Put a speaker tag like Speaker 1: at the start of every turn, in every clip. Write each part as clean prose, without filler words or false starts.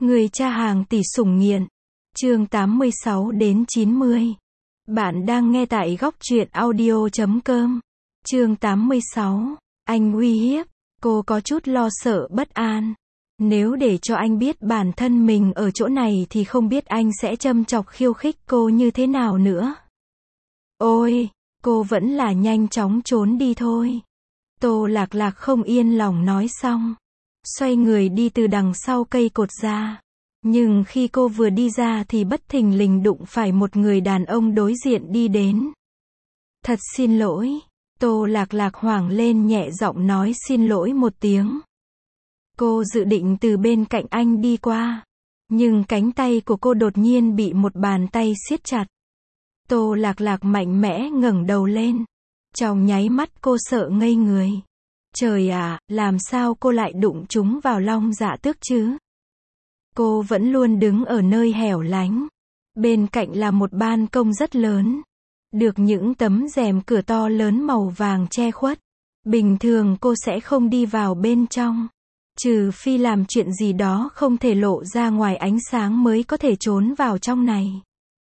Speaker 1: Người cha hàng tỷ sủng nghiện. Chương 86 đến 90. Bạn đang nghe tại góc truyện audio.com. Chương 86. Anh uy hiếp. Cô có chút lo sợ bất an. Nếu để cho anh biết bản thân mình ở chỗ này thì không biết anh sẽ châm chọc khiêu khích cô như thế nào nữa. Ôi, cô vẫn là nhanh chóng trốn đi thôi. Tô Lạc Lạc không yên lòng nói xong. Xoay người đi từ đằng sau cây cột ra. Nhưng khi cô vừa đi ra thì bất thình lình đụng phải một người đàn ông đối diện đi đến. Thật xin lỗi. Tô Lạc Lạc hoảng lên nhẹ giọng nói xin lỗi một tiếng. Cô dự định từ bên cạnh anh đi qua. Nhưng cánh tay của cô đột nhiên bị một bàn tay siết chặt. Tô Lạc Lạc mạnh mẽ ngẩng đầu lên. Trong nháy mắt cô sợ ngây người. Trời ạ, làm sao cô lại đụng chúng vào Long Dạ Tước chứ? Cô vẫn luôn đứng ở nơi hẻo lánh. Bên cạnh là một ban công rất lớn. Được những tấm rèm cửa to lớn màu vàng che khuất. Bình thường cô sẽ không đi vào bên trong. Trừ phi làm chuyện gì đó không thể lộ ra ngoài ánh sáng mới có thể trốn vào trong này.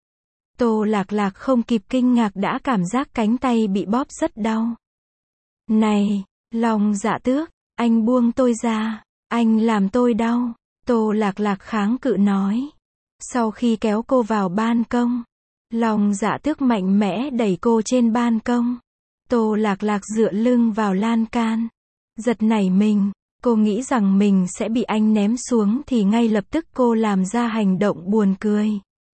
Speaker 1: Tô Lạc Lạc không kịp kinh ngạc đã cảm giác cánh tay bị bóp rất đau. Này, Long Dạ Tước, anh buông tôi ra, anh làm tôi đau. Tô Lạc Lạc kháng cự nói. Sau khi kéo cô vào ban công, Long Dạ Tước mạnh mẽ đẩy cô trên ban công. Tô Lạc Lạc dựa lưng vào lan can. Giật nảy mình, cô nghĩ rằng mình sẽ bị anh ném xuống thì ngay lập tức cô làm ra hành động buồn cười.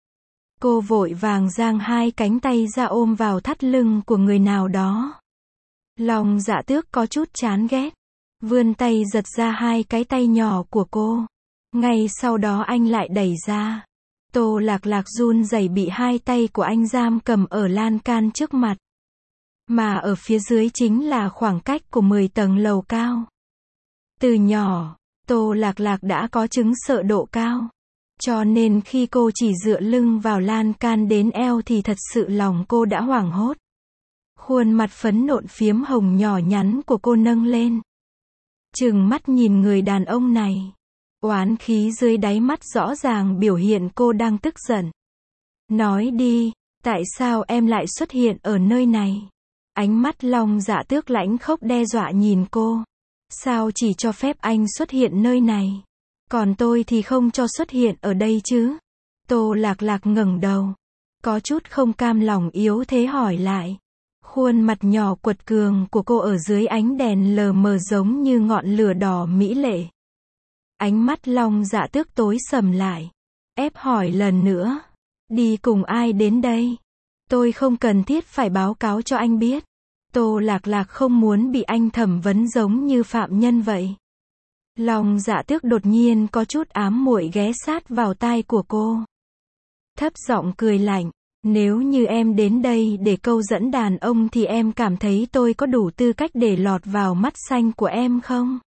Speaker 1: Cô vội vàng giang hai cánh tay ra ôm vào thắt lưng của người nào đó. Long Dạ Tước có chút chán ghét. Vươn tay giật ra hai cái tay nhỏ của cô. Ngay sau đó anh lại đẩy ra. Tô Lạc Lạc run rẩy bị hai tay của anh giam cầm ở lan can trước mặt. Mà ở phía dưới chính là khoảng cách của 10 tầng lầu cao. Từ nhỏ, Tô Lạc Lạc đã có chứng sợ độ cao. Cho nên khi cô chỉ dựa lưng vào lan can đến eo thì thật sự lòng cô đã hoảng hốt. Khuôn mặt phấn nộn phiếm hồng nhỏ nhắn của cô nâng lên. Trừng mắt nhìn người đàn ông này. Oán khí dưới đáy mắt rõ ràng biểu hiện cô đang tức giận. Nói đi, tại sao em lại xuất hiện ở nơi này? Ánh mắt Long Dạ Tước lãnh khốc đe dọa nhìn cô. Sao chỉ cho phép anh xuất hiện nơi này? Còn tôi thì không cho xuất hiện ở đây chứ? Tô Lạc Lạc ngẩng đầu. Có chút không cam lòng yếu thế hỏi lại. Khuôn mặt nhỏ quật cường của cô ở dưới ánh đèn lờ mờ giống như ngọn lửa đỏ mỹ lệ. Ánh mắt Long Dạ Tước tối sầm lại. Ép hỏi lần nữa. Đi cùng ai đến đây? Tôi không cần thiết phải báo cáo cho anh biết. Tô Lạc Lạc không muốn bị anh thẩm vấn giống như phạm nhân vậy. Long Dạ Tước đột nhiên có chút ám muội ghé sát vào tai của cô. Thấp giọng cười lạnh. Nếu như em đến đây để câu dẫn đàn ông thì em cảm thấy tôi có đủ tư cách để lọt vào mắt xanh của em không?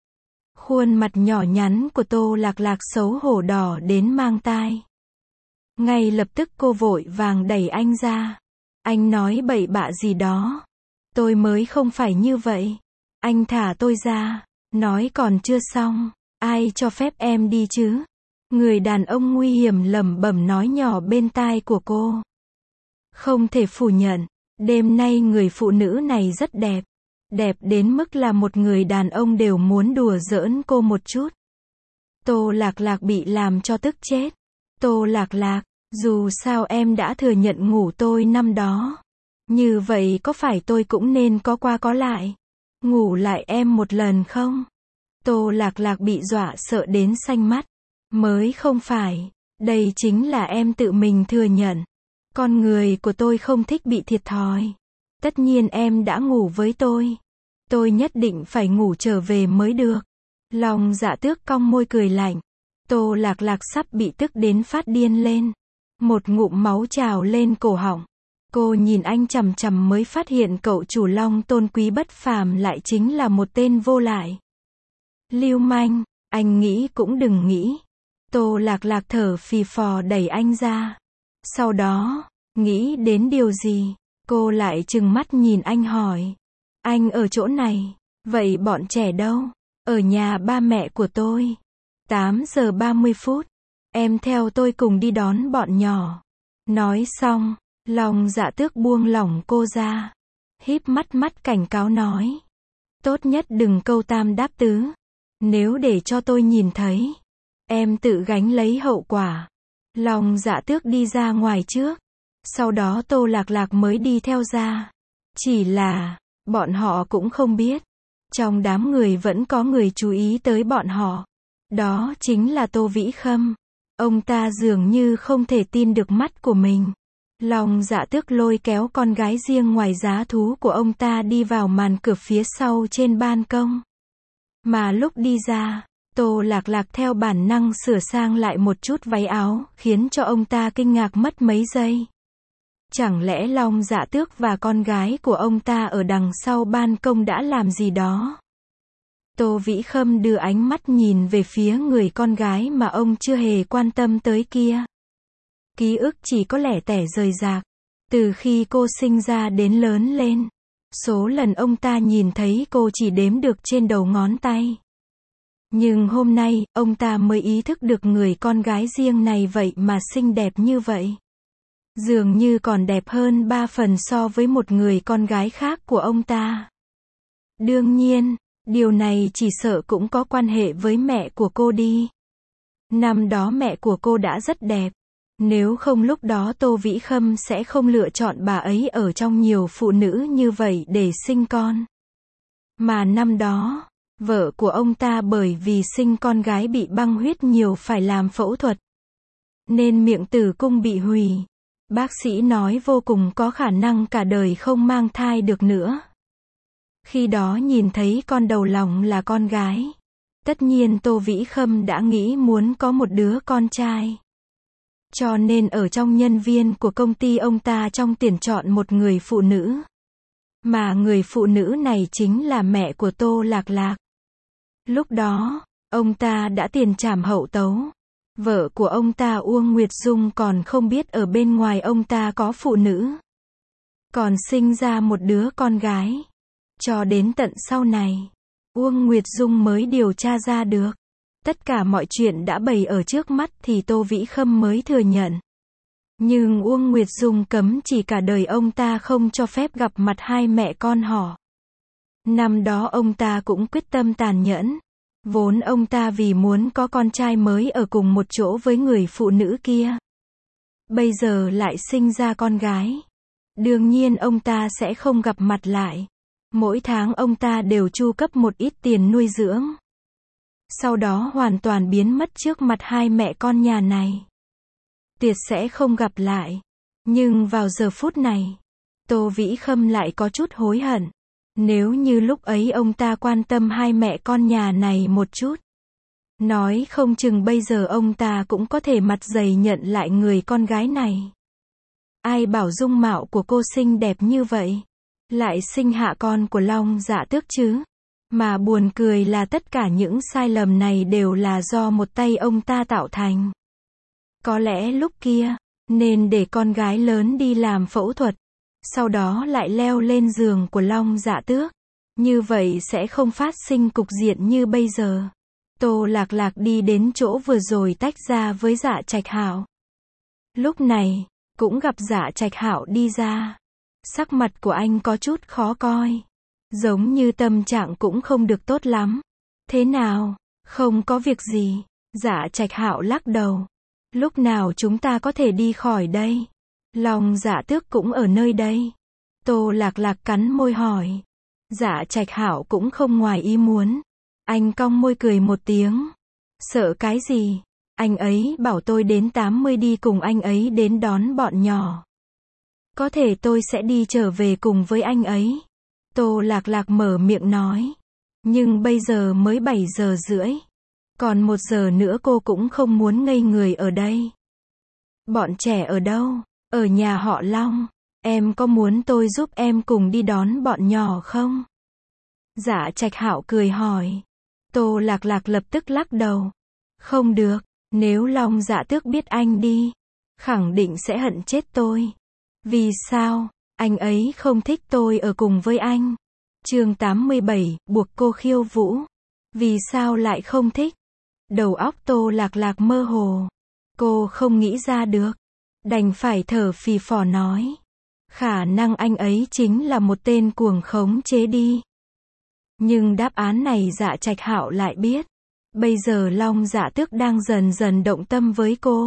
Speaker 1: Khuôn mặt nhỏ nhắn của Tô Lạc Lạc xấu hổ đỏ đến mang tai. Ngay lập tức cô vội vàng đẩy anh ra. Anh nói bậy bạ gì đó. Tôi mới không phải như vậy. Anh thả tôi ra. Nói còn chưa xong. Ai cho phép em đi chứ? Người đàn ông nguy hiểm lẩm bẩm nói nhỏ bên tai của cô. Không thể phủ nhận. Đêm nay người phụ nữ này rất đẹp. Đẹp đến mức là một người đàn ông đều muốn đùa giỡn cô một chút. Tô Lạc Lạc bị làm cho tức chết. Tô Lạc Lạc, dù sao em đã thừa nhận ngủ tôi năm đó. Như vậy có phải tôi cũng nên có qua có lại? Ngủ lại em một lần không? Tô Lạc Lạc bị dọa sợ đến xanh mắt. Mới không phải. Đây chính là em tự mình thừa nhận. Con người của tôi không thích bị thiệt thòi. Tất nhiên em đã ngủ với tôi. Tôi nhất định phải ngủ trở về mới được. Long Dạ Tước cong môi cười lạnh. Tô Lạc Lạc sắp bị tức đến phát điên lên. Một ngụm máu trào lên cổ họng. Cô nhìn anh chằm chằm mới phát hiện cậu chủ Long tôn quý bất phàm lại chính là một tên vô lại. Lưu manh, anh nghĩ cũng đừng nghĩ. Tô Lạc Lạc thở phì phò đẩy anh ra. Sau đó, nghĩ đến điều gì, cô lại trừng mắt nhìn anh hỏi. Anh ở chỗ này, vậy bọn trẻ đâu? Ở nhà ba mẹ của tôi. 8 giờ 30 phút, Em theo tôi cùng đi đón bọn nhỏ. Nói xong, Long Dạ Tước buông lỏng cô ra. Híp mắt cảnh cáo nói. Tốt nhất đừng câu tam đáp tứ. Nếu để cho tôi nhìn thấy, em tự gánh lấy hậu quả. Long Dạ Tước đi ra ngoài trước. Sau đó Tô Lạc Lạc mới đi theo ra. Chỉ là, bọn họ cũng không biết. Trong đám người vẫn có người chú ý tới bọn họ. Đó chính là Tô Vĩ Khâm. Ông ta dường như không thể tin được mắt của mình. Long Dạ Tước lôi kéo con gái riêng ngoài giá thú của ông ta đi vào màn cửa phía sau trên ban công. Mà lúc đi ra, Tô Lạc Lạc theo bản năng sửa sang lại một chút váy áo, khiến cho ông ta kinh ngạc mất mấy giây. Chẳng lẽ Long Dạ Tước và con gái của ông ta ở đằng sau ban công đã làm gì đó? Tô Vĩ Khâm đưa ánh mắt nhìn về phía người con gái mà ông chưa hề quan tâm tới kia. Ký ức chỉ có lẻ tẻ rời rạc. Từ khi cô sinh ra đến lớn lên, số lần ông ta nhìn thấy cô chỉ đếm được trên đầu ngón tay. Nhưng hôm nay, ông ta mới ý thức được người con gái riêng này vậy mà xinh đẹp như vậy. Dường như còn đẹp hơn 3 phần so với một người con gái khác của ông ta. Đương nhiên, điều này chỉ sợ cũng có quan hệ với mẹ của cô đi. Năm đó mẹ của cô đã rất đẹp. Nếu không lúc đó Tô Vĩ Khâm sẽ không lựa chọn bà ấy ở trong nhiều phụ nữ như vậy để sinh con. Mà năm đó, vợ của ông ta bởi vì sinh con gái bị băng huyết nhiều phải làm phẫu thuật. Nên miệng tử cung bị hủy. Bác sĩ nói vô cùng có khả năng cả đời không mang thai được nữa. Khi đó nhìn thấy con đầu lòng là con gái. Tất nhiên Tô Vĩ Khâm đã nghĩ muốn có một đứa con trai. Cho nên ở trong nhân viên của công ty ông ta trong tuyển chọn một người phụ nữ. Mà người phụ nữ này chính là mẹ của Tô Lạc Lạc. Lúc đó, ông ta đã tiền trảm hậu tấu. Vợ của ông ta Uông Nguyệt Dung còn không biết ở bên ngoài ông ta có phụ nữ. Còn sinh ra một đứa con gái. Cho đến tận sau này, Uông Nguyệt Dung mới điều tra ra được. Tất cả mọi chuyện đã bày ở trước mắt thì Tô Vĩ Khâm mới thừa nhận. Nhưng Uông Nguyệt Dung cấm chỉ cả đời ông ta không cho phép gặp mặt hai mẹ con họ. Năm đó ông ta cũng quyết tâm tàn nhẫn. Vốn ông ta vì muốn có con trai mới ở cùng một chỗ với người phụ nữ kia. Bây giờ lại sinh ra con gái. Đương nhiên ông ta sẽ không gặp mặt lại. Mỗi tháng ông ta đều chu cấp một ít tiền nuôi dưỡng. Sau đó hoàn toàn biến mất trước mặt hai mẹ con nhà này. Tuyệt sẽ không gặp lại. Nhưng vào giờ phút này, Tô Vĩ Khâm lại có chút hối hận. Nếu như lúc ấy ông ta quan tâm hai mẹ con nhà này một chút. Nói không chừng bây giờ ông ta cũng có thể mặt dày nhận lại người con gái này. Ai bảo dung mạo của cô xinh đẹp như vậy. Lại sinh hạ con của Long Dạ Tước chứ. Mà buồn cười là tất cả những sai lầm này đều là do một tay ông ta tạo thành. Có lẽ lúc kia, nên để con gái lớn đi làm phẫu thuật. Sau đó lại leo lên giường của Long Dạ Tước. Như vậy sẽ không phát sinh cục diện như bây giờ. Tô Lạc Lạc đi đến chỗ vừa rồi tách ra với Dạ Trạch Hạo. Lúc này, cũng gặp Dạ Trạch Hạo đi ra. Sắc mặt của anh có chút khó coi. Giống như tâm trạng cũng không được tốt lắm. Thế nào? Không có việc gì. Dạ Trạch Hạo lắc đầu. Lúc nào chúng ta có thể đi khỏi đây? Long Dạ Tước cũng ở nơi đây. Tô Lạc Lạc cắn môi hỏi. Dạ Trạch Hạo cũng không ngoài ý muốn. Anh cong môi cười một tiếng. Sợ cái gì? Anh ấy bảo tôi đến 80 đi cùng anh ấy đến đón bọn nhỏ. Có thể tôi sẽ đi trở về cùng với anh ấy. Tô Lạc Lạc mở miệng nói. Nhưng bây giờ mới 7 giờ rưỡi. Còn 1 giờ nữa cô cũng không muốn ngây người ở đây. Bọn trẻ ở đâu? Ở nhà họ Long. Em có muốn tôi giúp em cùng đi đón bọn nhỏ không? Dạ Trạch Hạo cười hỏi. Tô Lạc Lạc lập tức lắc đầu. Không được, nếu Long Dạ Tước biết anh đi, khẳng định sẽ hận chết tôi. Vì sao? Anh ấy không thích tôi ở cùng với anh. Chương 87, buộc cô khiêu vũ. Vì sao lại không thích? Đầu óc Tô Lạc Lạc mơ hồ. Cô không nghĩ ra được. Đành phải thở phì phò nói. Khả năng anh ấy chính là một tên cuồng khống chế đi. Nhưng đáp án này Dạ Trạch Hạo lại biết. Bây giờ Long Dạ Tước đang dần dần động tâm với cô.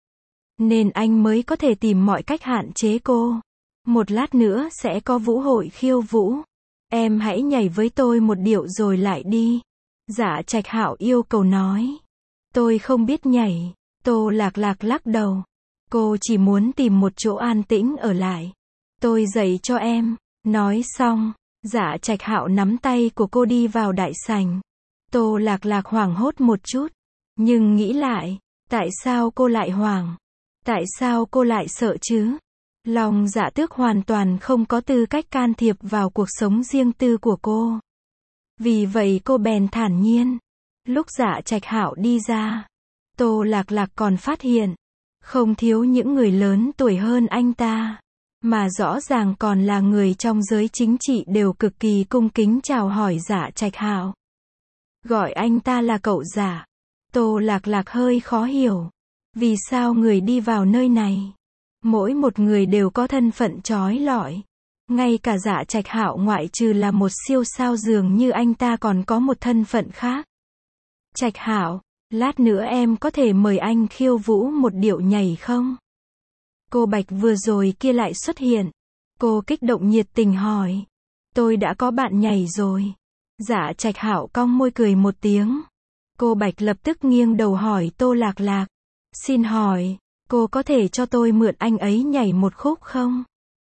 Speaker 1: Nên anh mới có thể tìm mọi cách hạn chế cô. Một lát nữa sẽ có vũ hội khiêu vũ. Em hãy nhảy với tôi một điệu rồi lại đi. Dạ Trạch Hạo yêu cầu nói. Tôi không biết nhảy. Tô Lạc Lạc lắc đầu. Cô chỉ muốn tìm một chỗ an tĩnh ở lại. Tôi dạy cho em. Nói xong, Dạ Trạch Hạo nắm tay của cô đi vào đại sảnh. Tô Lạc Lạc hoảng hốt một chút. Nhưng nghĩ lại, tại sao cô lại hoảng? Tại sao cô lại sợ chứ? Long Dạ Tước hoàn toàn không có tư cách can thiệp vào cuộc sống riêng tư của cô. Vì vậy cô bèn thản nhiên. Lúc Dạ Trạch Hạo đi ra, Tô Lạc Lạc còn phát hiện, không thiếu những người lớn tuổi hơn anh ta, mà rõ ràng còn là người trong giới chính trị đều cực kỳ cung kính chào hỏi Dạ Trạch Hạo. Gọi anh ta là cậu Dạ. Tô Lạc Lạc hơi khó hiểu. Vì sao người đi vào nơi này, mỗi một người đều có thân phận chói lọi. Ngay cả Dạ Trạch Hạo ngoại trừ là một siêu sao dường như anh ta còn có một thân phận khác. Trạch Hạo, lát nữa em có thể mời anh khiêu vũ một điệu nhảy không? Cô Bạch vừa rồi kia lại xuất hiện. Cô kích động nhiệt tình hỏi. Tôi đã có bạn nhảy rồi. Dạ Trạch Hạo cong môi cười một tiếng. Cô Bạch lập tức nghiêng đầu hỏi Tô Lạc Lạc. Xin hỏi, cô có thể cho tôi mượn anh ấy nhảy một khúc không?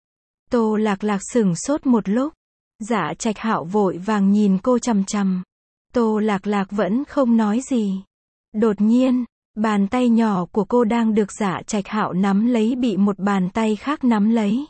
Speaker 1: Tô Lạc Lạc sửng sốt một lúc. Dạ Trạch Hạo vội vàng nhìn cô chằm chằm. Tô Lạc Lạc vẫn không nói gì. Đột nhiên, bàn tay nhỏ của cô đang được Dạ Trạch Hạo nắm lấy bị một bàn tay khác nắm lấy.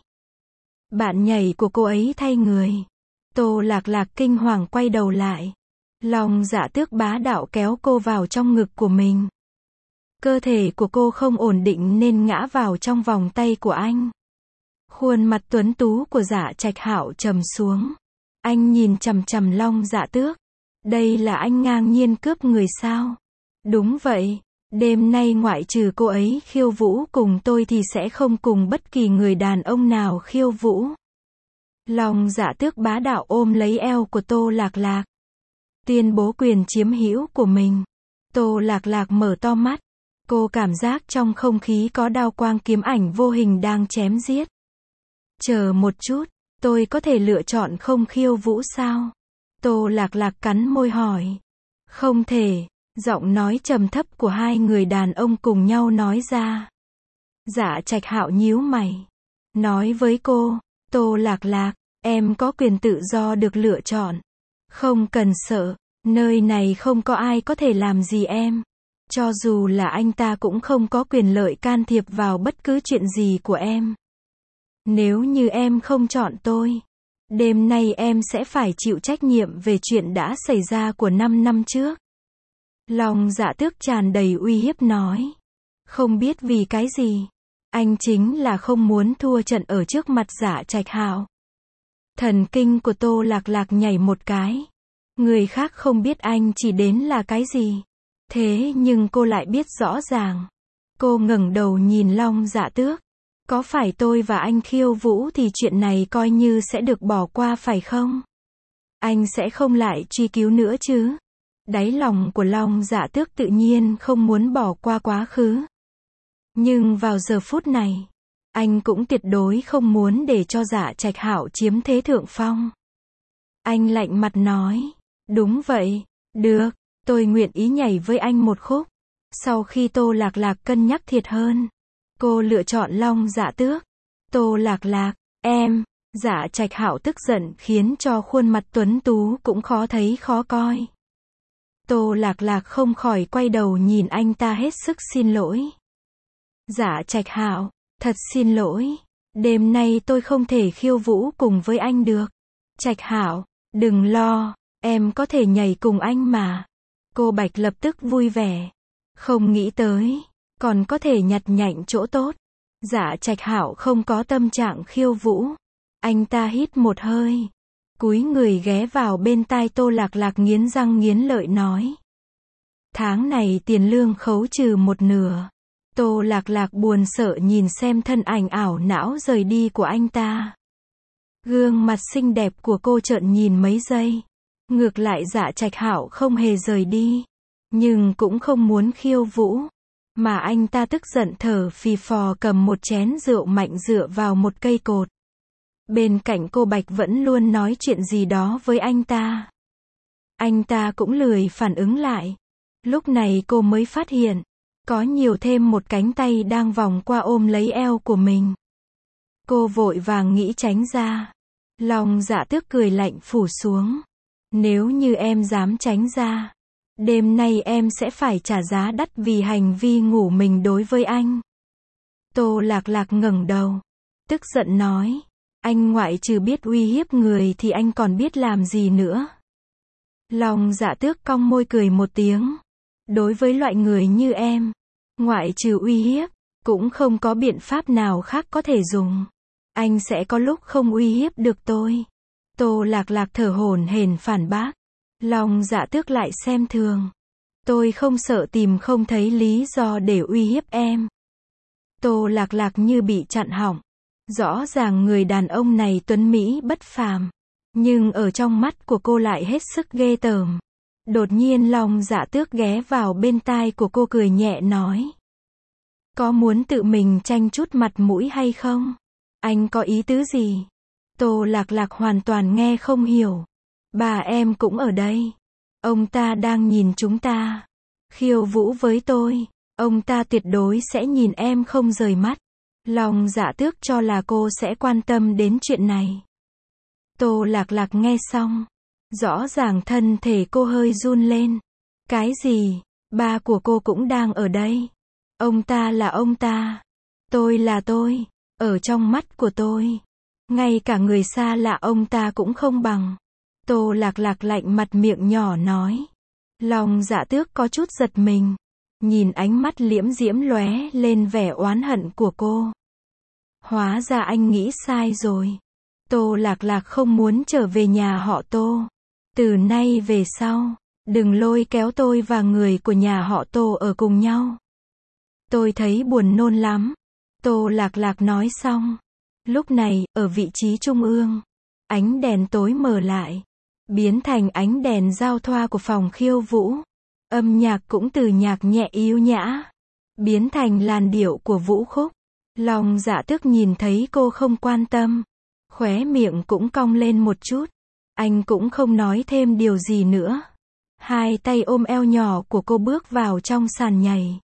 Speaker 1: Bạn nhảy của cô ấy thay người. Tô Lạc Lạc kinh hoàng quay đầu lại. Long Dạ Tước bá đạo kéo cô vào trong ngực của mình. Cơ thể của cô không ổn định nên ngã vào trong vòng tay của anh. Khuôn mặt tuấn tú của Dạ Trạch Hạo trầm xuống. Anh nhìn chằm chằm Long Dạ Tước. Đây là anh ngang nhiên cướp người sao? Đúng vậy. Đêm nay ngoại trừ cô ấy khiêu vũ cùng tôi thì sẽ không cùng bất kỳ người đàn ông nào khiêu vũ. Long Dạ Tước bá đạo ôm lấy eo của Tô Lạc Lạc. Tuyên bố quyền chiếm hữu của mình. Tô Lạc Lạc mở to mắt. Cô cảm giác trong không khí có đao quang kiếm ảnh vô hình đang chém giết. Chờ một chút, tôi có thể lựa chọn không khiêu vũ sao? Tô Lạc Lạc cắn môi hỏi. Không thể, giọng nói trầm thấp của hai người đàn ông cùng nhau nói ra. Dạ Trạch Hạo nhíu mày. Nói với cô, Tô Lạc Lạc, em có quyền tự do được lựa chọn. Không cần sợ, nơi này không có ai có thể làm gì em. Cho dù là anh ta cũng không có quyền lợi can thiệp vào bất cứ chuyện gì của em. Nếu như em không chọn tôi, đêm nay em sẽ phải chịu trách nhiệm về chuyện đã xảy ra của 5 năm trước. Long Dạ Tước tràn đầy uy hiếp nói. Không biết vì cái gì, anh chính là không muốn thua trận ở trước mặt Dạ Trạch Hạo. Thần kinh của Tô Lạc Lạc nhảy một cái. Người khác không biết anh chỉ đến là cái gì. Thế nhưng cô lại biết rõ ràng. Cô ngẩng đầu nhìn Long Dạ Tước. Có phải tôi và anh khiêu vũ thì chuyện này coi như sẽ được bỏ qua phải không? Anh sẽ không lại truy cứu nữa chứ? Đáy lòng của Long Dạ Tước tự nhiên không muốn bỏ qua quá khứ. Nhưng vào giờ phút này, anh cũng tuyệt đối không muốn để cho Dạ Trạch Hạo chiếm thế thượng phong. Anh lạnh mặt nói. Đúng vậy, được, tôi nguyện ý nhảy với anh một khúc. Sau khi Tô Lạc Lạc cân nhắc thiệt hơn, cô lựa chọn Long Dạ Tước. Tô Lạc Lạc, em. Dạ Trạch Hạo tức giận khiến cho khuôn mặt tuấn tú cũng khó thấy khó coi. Tô Lạc Lạc không khỏi quay đầu nhìn anh ta hết sức xin lỗi. Dạ Trạch Hạo, thật xin lỗi. Đêm nay tôi không thể khiêu vũ cùng với anh được. Trạch Hạo, đừng lo, em có thể nhảy cùng anh mà. Cô Bạch lập tức vui vẻ. Không nghĩ tới, còn có thể nhặt nhạnh chỗ tốt. Dạ Trạch Hạo không có tâm trạng khiêu vũ. Anh ta hít một hơi. Cúi người ghé vào bên tai Tô Lạc Lạc nghiến răng nghiến lợi nói. Tháng này tiền lương khấu trừ một nửa. Tô Lạc Lạc buồn sợ nhìn xem thân ảnh ảo não rời đi của anh ta. Gương mặt xinh đẹp của cô trợn nhìn mấy giây. Ngược lại Dạ Trạch Hạo không hề rời đi. Nhưng cũng không muốn khiêu vũ. Mà anh ta tức giận thở phì phò cầm một chén rượu mạnh dựa vào một cây cột. Bên cạnh cô Bạch vẫn luôn nói chuyện gì đó với anh ta. Anh ta cũng lười phản ứng lại. Lúc này cô mới phát hiện, có nhiều thêm một cánh tay đang vòng qua ôm lấy eo của mình. Cô vội vàng nghĩ tránh ra. Lòng Dạ Tước cười lạnh phủ xuống. Nếu như em dám tránh ra, đêm nay em sẽ phải trả giá đắt vì hành vi ngủ mình đối với anh. Tô Lạc Lạc ngẩng đầu, tức giận nói, anh ngoại trừ biết uy hiếp người thì anh còn biết làm gì nữa. Lòng Dạ Tước cong môi cười một tiếng. Đối với loại người như em, ngoại trừ uy hiếp, cũng không có biện pháp nào khác có thể dùng. Anh sẽ có lúc không uy hiếp được tôi. Tô Lạc Lạc thở hổn hển phản bác. Lòng Dạ Tước lại xem thường. Tôi không sợ tìm không thấy lý do để uy hiếp em. Tô Lạc Lạc như bị chặn họng. Rõ ràng người đàn ông này tuấn mỹ bất phàm. Nhưng ở trong mắt của cô lại hết sức ghê tởm. Đột nhiên Lòng Dạ Tước ghé vào bên tai của cô cười nhẹ nói. Có muốn tự mình tranh chút mặt mũi hay không? Anh có ý tứ gì? Tô Lạc Lạc hoàn toàn nghe không hiểu. Bà em cũng ở đây. Ông ta đang nhìn chúng ta. Khiêu vũ với tôi. Ông ta tuyệt đối sẽ nhìn em không rời mắt. Lòng Dạ Tước cho là cô sẽ quan tâm đến chuyện này. Tô Lạc Lạc nghe xong. Rõ ràng thân thể cô hơi run lên. Cái gì? Ba của cô cũng đang ở đây. Ông ta là ông ta. Tôi là tôi. Ở trong mắt của tôi, ngay cả người xa lạ ông ta cũng không bằng. Tô Lạc Lạc lạnh mặt miệng nhỏ nói. Lòng Dạ Tước có chút giật mình. Nhìn ánh mắt liễm diễm lóe lên vẻ oán hận của cô. Hóa ra anh nghĩ sai rồi. Tô Lạc Lạc không muốn trở về nhà họ Tô. Từ nay về sau, đừng lôi kéo tôi và người của nhà họ Tô ở cùng nhau. Tôi thấy buồn nôn lắm. Tô Lạc Lạc nói xong. Lúc này, ở vị trí trung ương, ánh đèn tối mờ lại, biến thành ánh đèn giao thoa của phòng khiêu vũ. Âm nhạc cũng từ nhạc nhẹ yếu nhã, biến thành làn điệu của vũ khúc. Lòng Dạ Tước nhìn thấy cô không quan tâm, khóe miệng cũng cong lên một chút. Anh cũng không nói thêm điều gì nữa. Hai tay ôm eo nhỏ của cô bước vào trong sàn nhảy.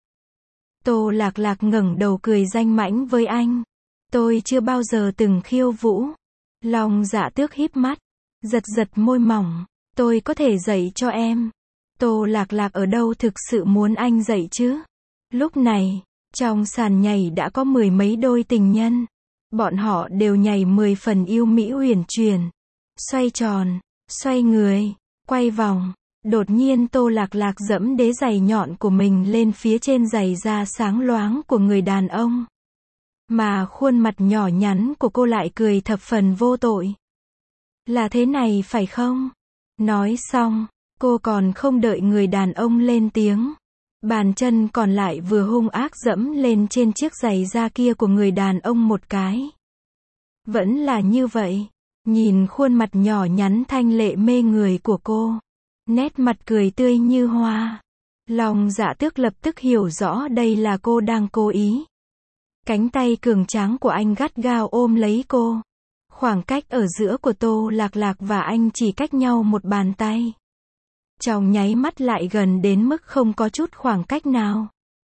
Speaker 1: Tô Lạc Lạc ngẩng đầu cười danh mãnh với anh. Tôi chưa bao giờ từng khiêu vũ. Lòng Dạ Tước híp mắt, giật giật môi mỏng. Tôi có thể dạy cho em. Tô Lạc Lạc ở đâu thực sự muốn anh dạy chứ? Lúc này, trong sàn nhảy đã có mười mấy đôi tình nhân. Bọn họ đều nhảy 10 phần yêu mỹ uyển chuyển. Xoay tròn, xoay người, quay vòng. Đột nhiên Tô Lạc Lạc giẫm đế giày nhọn của mình lên phía trên giày da sáng loáng của người đàn ông. Mà khuôn mặt nhỏ nhắn của cô lại cười thập phần vô tội. Là thế này phải không? Nói xong, cô còn không đợi người đàn ông lên tiếng. Bàn chân còn lại vừa hung ác giẫm lên trên chiếc giày da kia của người đàn ông một cái. Vẫn là như vậy. Nhìn khuôn mặt nhỏ nhắn thanh lệ mê người của cô. Nét mặt cười tươi như hoa. Lòng Dạ Tước lập tức hiểu rõ đây là cô đang cố ý. Cánh tay cường tráng của anh gắt gao ôm lấy cô. Khoảng cách ở giữa của Tô Lạc Lạc và anh chỉ cách nhau một bàn tay. Trong nháy mắt lại gần đến mức không có chút khoảng cách nào.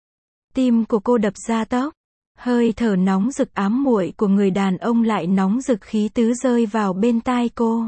Speaker 1: Tim của cô đập ra tốc. Hơi thở nóng rực ám muội của người đàn ông lại nóng rực khí tứ rơi vào bên tai cô.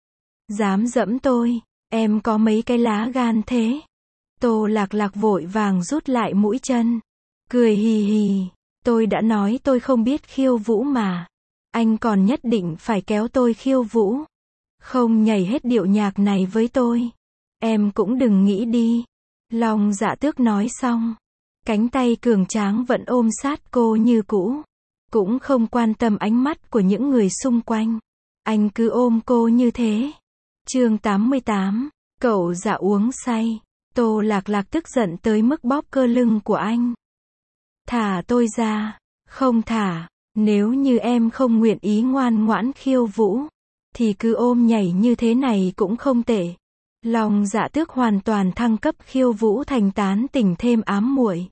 Speaker 1: Dám dẫm tôi, em có mấy cái lá gan thế? Tô Lạc Lạc vội vàng rút lại mũi chân. Cười hì hì. Tôi đã nói tôi không biết khiêu vũ mà. Anh còn nhất định phải kéo tôi khiêu vũ. Không nhảy hết điệu nhạc này với tôi. Em cũng đừng nghĩ đi. Lòng Dạ Tước nói xong. Cánh tay cường tráng vẫn ôm sát cô như cũ. Cũng không quan tâm ánh mắt của những người xung quanh. Anh cứ ôm cô như thế. Chương 88. Cậu Dạ uống say. Tô Lạc Lạc tức giận tới mức bóp cơ lưng của anh. Thả tôi ra. Không thả. Nếu như em không nguyện ý ngoan ngoãn khiêu vũ, thì cứ ôm nhảy như thế này cũng không tệ. Long Dạ Tước hoàn toàn thăng cấp khiêu vũ thành tán tỉnh thêm ám muội.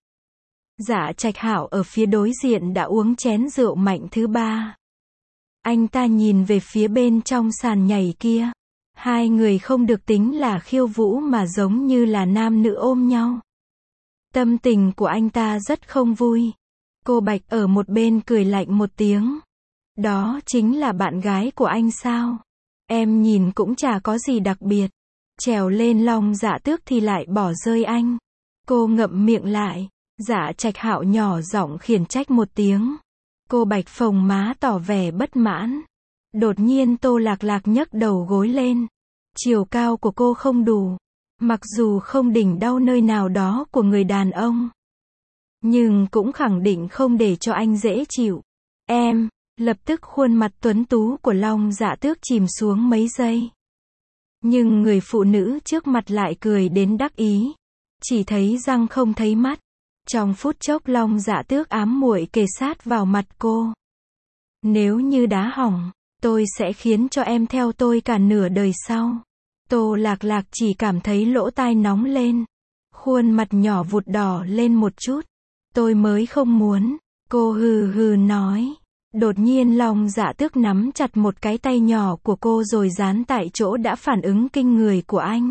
Speaker 1: Dạ Trạch Hạo ở phía đối diện đã uống chén rượu mạnh thứ 3. Anh ta nhìn về phía bên trong sàn nhảy kia. Hai người không được tính là khiêu vũ mà giống như là nam nữ ôm nhau. Tâm tình của anh ta rất không vui. Cô Bạch ở một bên cười lạnh một tiếng. Đó chính là bạn gái của anh sao? Em nhìn cũng chả có gì đặc biệt. Trèo lên Long Dạ Tước thì lại bỏ rơi anh. Cô ngậm miệng lại. Dạ Trạch Hạo nhỏ giọng khiển trách một tiếng. Cô Bạch phồng má tỏ vẻ bất mãn. Đột nhiên Tô Lạc Lạc nhấc đầu gối lên. Chiều cao của cô không đủ. Mặc dù không đỉnh đau nơi nào đó của người đàn ông, nhưng cũng khẳng định không để cho anh dễ chịu. Em, lập tức khuôn mặt tuấn tú của Long Dạ Tước chìm xuống mấy giây. Nhưng người phụ nữ trước mặt lại cười đến đắc ý. Chỉ thấy răng không thấy mắt. Trong phút chốc Long Dạ Tước ám muội kề sát vào mặt cô. Nếu như đá hỏng, tôi sẽ khiến cho em theo tôi cả nửa đời sau. Tô Lạc Lạc chỉ cảm thấy lỗ tai nóng lên. Khuôn mặt nhỏ vụt đỏ lên một chút. Tôi mới không muốn. Cô hừ hừ nói. Đột nhiên Long Dạ Tước nắm chặt một cái tay nhỏ của cô rồi dán tại chỗ đã phản ứng kinh người của anh.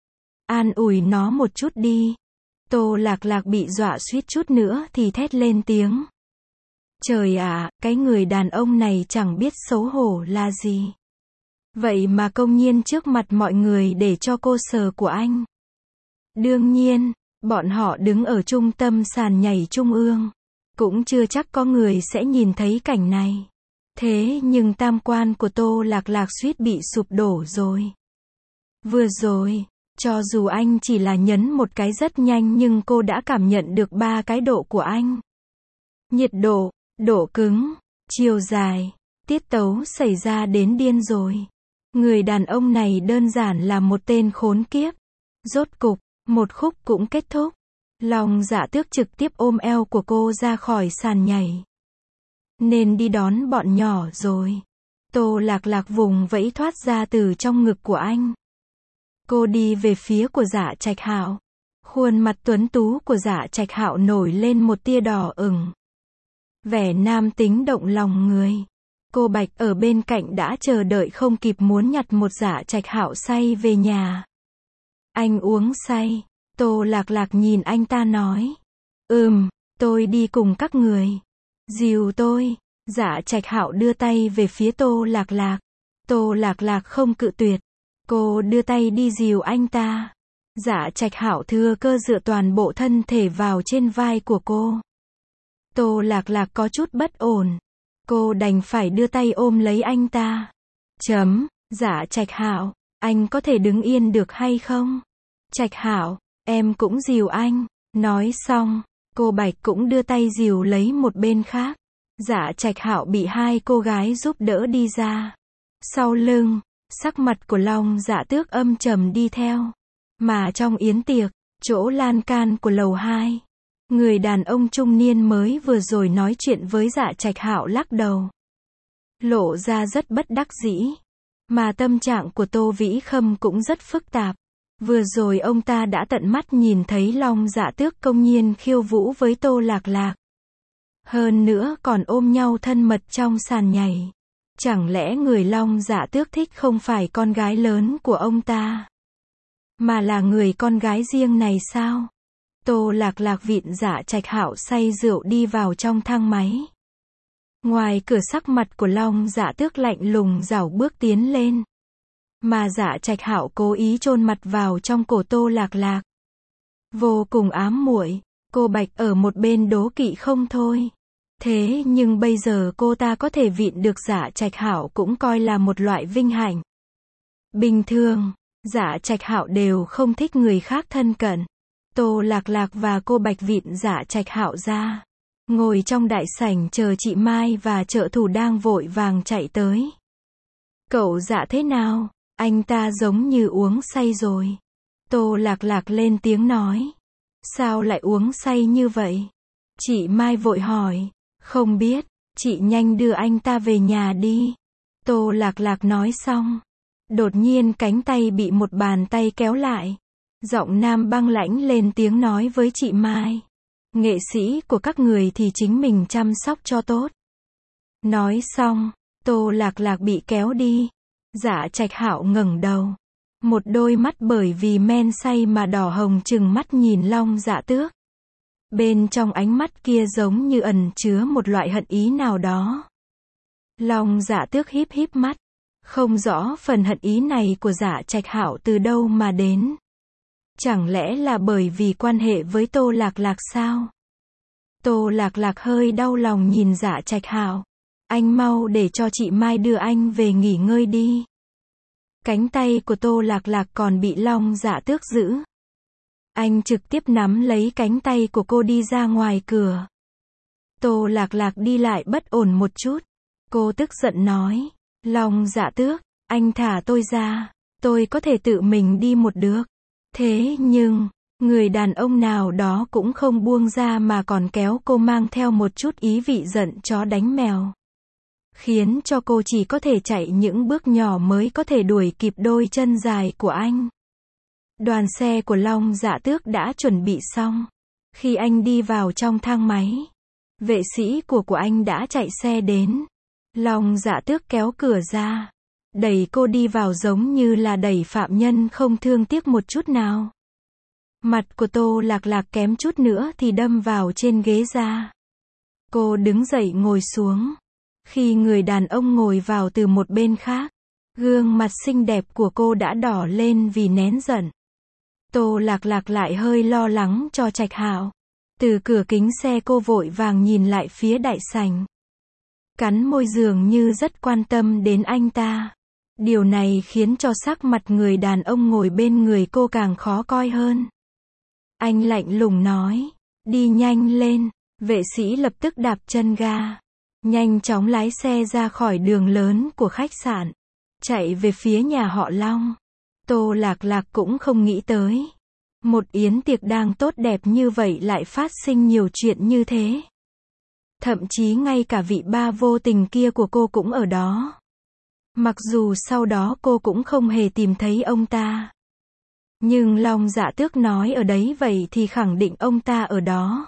Speaker 1: An ủi nó một chút đi. Tô Lạc Lạc bị dọa suýt chút nữa thì thét lên tiếng. Trời ạ, cái người đàn ông này chẳng biết xấu hổ là gì. Vậy mà công nhiên trước mặt mọi người để cho cô sờ của anh. Đương nhiên, bọn họ đứng ở trung tâm sàn nhảy trung ương. Cũng chưa chắc có người sẽ nhìn thấy cảnh này. Thế nhưng tam quan của Tô Lạc Lạc suýt bị sụp đổ rồi. Vừa rồi, cho dù anh chỉ là nhấn một cái rất nhanh nhưng cô đã cảm nhận được 3 cái độ của anh. Nhiệt độ, độ cứng, chiều dài, tiết tấu xảy ra đến điên rồi. Người đàn ông này đơn giản là một tên khốn kiếp. Rốt cục, một khúc cũng kết thúc. Long Dạ Tước trực tiếp ôm eo của cô ra khỏi sàn nhảy. Nên đi đón bọn nhỏ rồi. Tô Lạc Lạc vùng vẫy thoát ra từ trong ngực của anh. Cô đi về phía của Dạ Trạch Hạo. Khuôn mặt tuấn tú của Dạ Trạch Hạo nổi lên một tia đỏ ửng. Vẻ nam tính động lòng người. Cô Bạch ở bên cạnh đã chờ đợi không kịp muốn nhặt một Dạ Trạch Hạo say về nhà. Anh uống say. Tô Lạc Lạc nhìn anh ta nói. Tôi đi cùng các người. Dìu tôi. Dạ Trạch Hạo đưa tay về phía Tô Lạc Lạc. Tô Lạc Lạc không cự tuyệt. Cô đưa tay đi dìu anh ta. Dạ Trạch Hạo thừa cơ dựa toàn bộ thân thể vào trên vai của cô. Tô Lạc Lạc có chút bất ổn. Cô đành phải đưa tay ôm lấy anh ta. Dạ Trạch Hạo, anh có thể đứng yên được hay không? Trạch Hạo, em cũng dìu anh. Nói xong, cô Bạch cũng đưa tay dìu lấy một bên khác. Dạ Trạch Hạo bị hai cô gái giúp đỡ đi ra. Sau lưng, sắc mặt của Long Dạ Tước âm trầm đi theo. Mà trong yến tiệc, chỗ lan can của lầu 2, người đàn ông trung niên mới vừa rồi nói chuyện với Dạ Trạch Hạo lắc đầu. Lộ ra rất bất đắc dĩ. Mà tâm trạng của Tô Vĩ Khâm cũng rất phức tạp. Vừa rồi ông ta đã tận mắt nhìn thấy Long Dạ Tước công nhiên khiêu vũ với Tô Lạc Lạc. Hơn nữa còn ôm nhau thân mật trong sàn nhảy. Chẳng lẽ người Long Dạ Tước thích không phải con gái lớn của ông ta, mà là người con gái riêng này sao? Tô Lạc Lạc vịn Dạ Trạch Hạo say rượu đi vào trong thang máy. Ngoài cửa sắc mặt của Long Dạ Tước lạnh lùng rảo bước tiến lên. Mà Dạ Trạch Hạo cố ý chôn mặt vào trong cổ Tô Lạc Lạc. Vô cùng ám muội. Cô Bạch ở một bên đố kỵ không thôi. Thế nhưng bây giờ cô ta có thể vịn được Dạ Trạch Hạo cũng coi là một loại vinh hạnh. Bình thường, Dạ Trạch Hạo đều không thích người khác thân cận. Tô Lạc Lạc và cô Bạch vịn Dạ Trạch Hạo ra. Ngồi trong đại sảnh chờ chị Mai và trợ thủ đang vội vàng chạy tới. Cậu Dạ thế nào? Anh ta giống như uống say rồi. Tô Lạc Lạc lên tiếng nói. Sao lại uống say như vậy? Chị Mai vội hỏi. Không biết, chị nhanh đưa anh ta về nhà đi. Tô Lạc Lạc nói xong. Đột nhiên cánh tay bị một bàn tay kéo lại. Giọng nam băng lãnh lên tiếng nói với chị Mai. Nghệ sĩ của các người thì chính mình chăm sóc cho tốt. Nói xong, Tô Lạc Lạc bị kéo đi. Dạ Trạch Hạo ngẩng đầu. Một đôi mắt bởi vì men say mà đỏ hồng trừng mắt nhìn Long Dạ Tước. Bên trong ánh mắt kia giống như ẩn chứa một loại hận ý nào đó. Long Dạ Tước híp híp mắt. Không rõ phần hận ý này của Dạ Trạch Hạo từ đâu mà đến. Chẳng lẽ là bởi vì quan hệ với Tô Lạc Lạc sao? Tô Lạc Lạc hơi đau lòng nhìn Dạ Trạch Hạo. Anh mau để cho chị Mai đưa anh về nghỉ ngơi đi. Cánh tay của Tô Lạc Lạc còn bị Long Dạ Tước giữ. Anh trực tiếp nắm lấy cánh tay của cô đi ra ngoài cửa. Tô Lạc Lạc đi lại bất ổn một chút. Cô tức giận nói. Long Dạ Tước, anh thả tôi ra. Tôi có thể tự mình đi một được. Thế nhưng, người đàn ông nào đó cũng không buông ra mà còn kéo cô mang theo một chút ý vị giận chó đánh mèo. Khiến cho cô chỉ có thể chạy những bước nhỏ mới có thể đuổi kịp đôi chân dài của anh. Đoàn xe của Long Dạ Tước đã chuẩn bị xong. Khi anh đi vào trong thang máy, vệ sĩ của anh đã chạy xe đến. Long Dạ Tước kéo cửa ra, đẩy cô đi vào giống như là đẩy phạm nhân không thương tiếc một chút nào. Mặt của Tô Lạc Lạc kém chút nữa thì đâm vào trên ghế ra. Cô đứng dậy ngồi xuống. Khi người đàn ông ngồi vào từ một bên khác, gương mặt xinh đẹp của cô đã đỏ lên vì nén giận. Tô Lạc Lạc lại hơi lo lắng cho Trạch Hạo. Từ cửa kính xe cô vội vàng nhìn lại phía đại sảnh. Cắn môi dường như rất quan tâm đến anh ta. Điều này khiến cho sắc mặt người đàn ông ngồi bên người cô càng khó coi hơn. Anh lạnh lùng nói, đi nhanh lên. Vệ sĩ lập tức đạp chân ga, nhanh chóng lái xe ra khỏi đường lớn của khách sạn, chạy về phía nhà họ Long. Tô Lạc Lạc cũng không nghĩ tới. Một yến tiệc đang tốt đẹp như vậy lại phát sinh nhiều chuyện như thế. Thậm chí ngay cả vị ba vô tình kia của cô cũng ở đó. Mặc dù sau đó cô cũng không hề tìm thấy ông ta. Nhưng Long Dạ Tước nói ở đấy vậy thì khẳng định ông ta ở đó.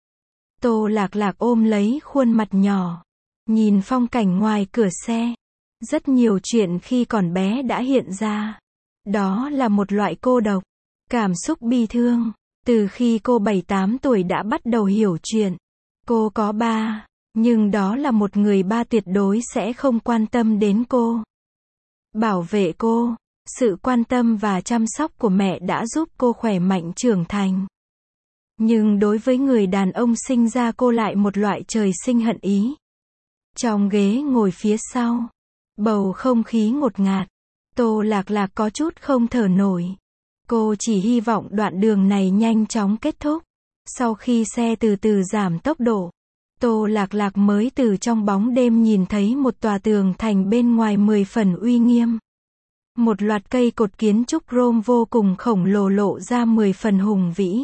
Speaker 1: Tô Lạc Lạc ôm lấy khuôn mặt nhỏ, nhìn phong cảnh ngoài cửa xe. Rất nhiều chuyện khi còn bé đã hiện ra. Đó là một loại cô độc, cảm xúc bi thương. Từ khi cô 7-8 tuổi đã bắt đầu hiểu chuyện. Cô có ba, nhưng đó là một người ba tuyệt đối sẽ không quan tâm đến cô, bảo vệ cô. Sự quan tâm và chăm sóc của mẹ đã giúp cô khỏe mạnh trưởng thành. Nhưng đối với người đàn ông sinh ra cô lại một loại trời sinh hận ý. Trong ghế ngồi phía sau, bầu không khí ngột ngạt. Tô Lạc Lạc có chút không thở nổi. Cô chỉ hy vọng đoạn đường này nhanh chóng kết thúc. Sau khi xe từ từ giảm tốc độ, Tô Lạc Lạc mới từ trong bóng đêm nhìn thấy một tòa tường thành bên ngoài 10 phần uy nghiêm. Một loạt cây cột kiến trúc Rome vô cùng khổng lồ lộ ra 10 phần hùng vĩ.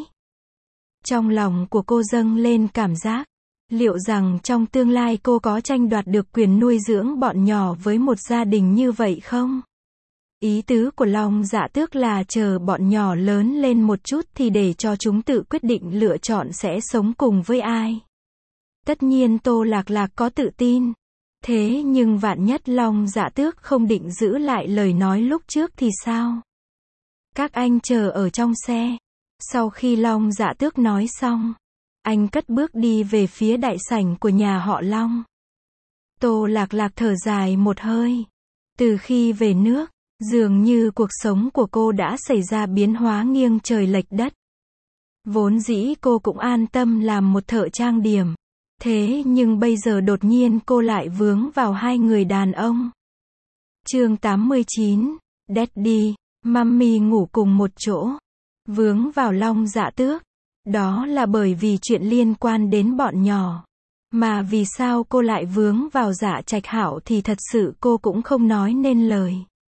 Speaker 1: Trong lòng của cô dâng lên cảm giác, liệu rằng trong tương lai cô có tranh đoạt được quyền nuôi dưỡng bọn nhỏ với một gia đình như vậy không? Ý tứ của Long Dạ Tước là chờ bọn nhỏ lớn lên một chút thì để cho chúng tự quyết định lựa chọn sẽ sống cùng với ai. Tất nhiên Tô Lạc Lạc có tự tin. Thế nhưng vạn nhất Long Dạ Tước không định giữ lại lời nói lúc trước thì sao? Các anh chờ ở trong xe. Sau khi Long Dạ Tước nói xong, anh cất bước đi về phía đại sảnh của nhà họ Long. Tô Lạc Lạc thở dài một hơi. Từ khi về nước, dường như cuộc sống của cô đã xảy ra biến hóa nghiêng trời lệch đất. Vốn dĩ cô cũng an tâm làm một thợ trang điểm. Thế nhưng bây giờ đột nhiên cô lại vướng vào hai người đàn ông. Chương 89, Daddy, Mummy ngủ cùng một chỗ. Vướng vào Long Dạ Tước. Đó là bởi vì chuyện liên quan đến bọn nhỏ. Mà vì sao cô lại vướng vào Dạ Trạch Hạo thì thật sự cô cũng không nói nên lời.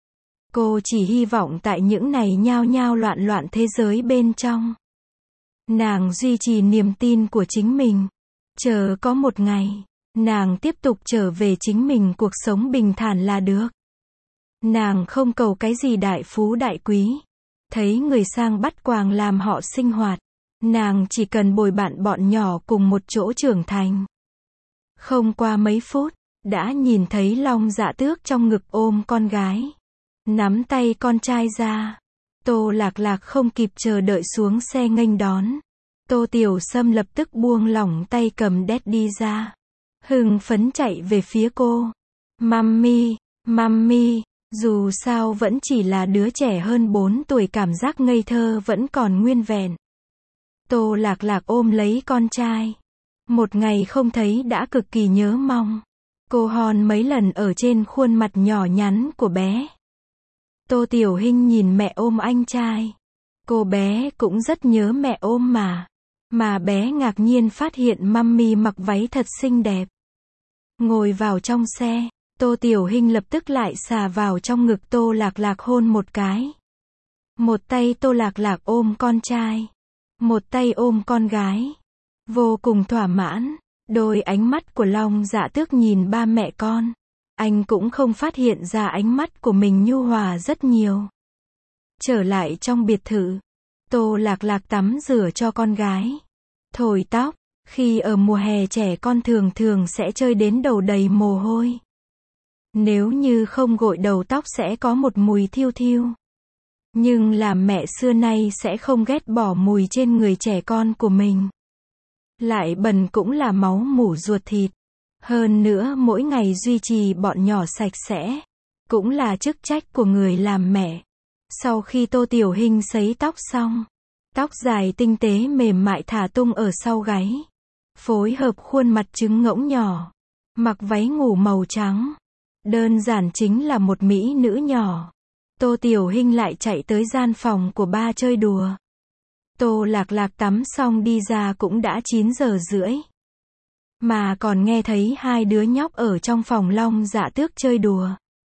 Speaker 1: Cô chỉ hy vọng tại những này nhao nhao loạn loạn thế giới bên trong, nàng duy trì niềm tin của chính mình. Chờ có một ngày, nàng tiếp tục trở về chính mình cuộc sống bình thản là được. Nàng không cầu cái gì đại phú đại quý. Thấy người sang bắt quàng làm họ sinh hoạt. Nàng chỉ cần bồi bạn bọn nhỏ cùng một chỗ trưởng thành. Không qua mấy phút, đã nhìn thấy Long Dạ Tước trong ngực ôm con gái. Nắm tay con trai ra. Tô Lạc Lạc không kịp chờ đợi xuống xe nghênh đón. Tô Tiểu Sâm lập tức buông lỏng tay cầm Daddy ra. Hưng phấn chạy về phía cô. Mummy, mummy, dù sao vẫn chỉ là đứa trẻ hơn 4 tuổi, cảm giác ngây thơ vẫn còn nguyên vẹn. Tô Lạc Lạc ôm lấy con trai. Một ngày không thấy đã cực kỳ nhớ mong. Cô hôn mấy lần ở trên khuôn mặt nhỏ nhắn của bé. Tô Tiểu Hinh nhìn mẹ ôm anh trai. Cô bé cũng rất nhớ mẹ ôm mà. Mà bé ngạc nhiên phát hiện mummy mặc váy thật xinh đẹp. Ngồi vào trong xe, Tô Tiểu Hinh lập tức lại xà vào trong ngực Tô Lạc Lạc hôn một cái. Một tay Tô Lạc Lạc ôm con trai. Một tay ôm con gái. Vô cùng thỏa mãn. Đôi ánh mắt của Long Dạ Tước nhìn ba mẹ con. Anh cũng không phát hiện ra ánh mắt của mình nhu hòa rất nhiều. Trở lại trong biệt thự, Tô Lạc Lạc tắm rửa cho con gái. Thổi tóc, khi ở mùa hè trẻ con thường thường sẽ chơi đến đầu đầy mồ hôi. Nếu như không gội đầu tóc sẽ có một mùi thiêu thiêu. Nhưng làm mẹ xưa nay sẽ không ghét bỏ mùi trên người trẻ con của mình. Lại bẩn cũng là máu mủ ruột thịt. Hơn nữa mỗi ngày duy trì bọn nhỏ sạch sẽ, cũng là chức trách của người làm mẹ. Sau khi Tô Tiểu Hinh sấy tóc xong, tóc dài tinh tế mềm mại thả tung ở sau gáy. Phối hợp khuôn mặt trứng ngỗng nhỏ. Mặc váy ngủ màu trắng. Đơn giản chính là một mỹ nữ nhỏ. Tô Tiểu Hinh lại chạy tới gian phòng của ba chơi đùa. Tô Lạc Lạc tắm xong đi ra cũng đã 9 giờ rưỡi. Mà còn nghe thấy hai đứa nhóc ở trong phòng Long Dạ Tước chơi đùa.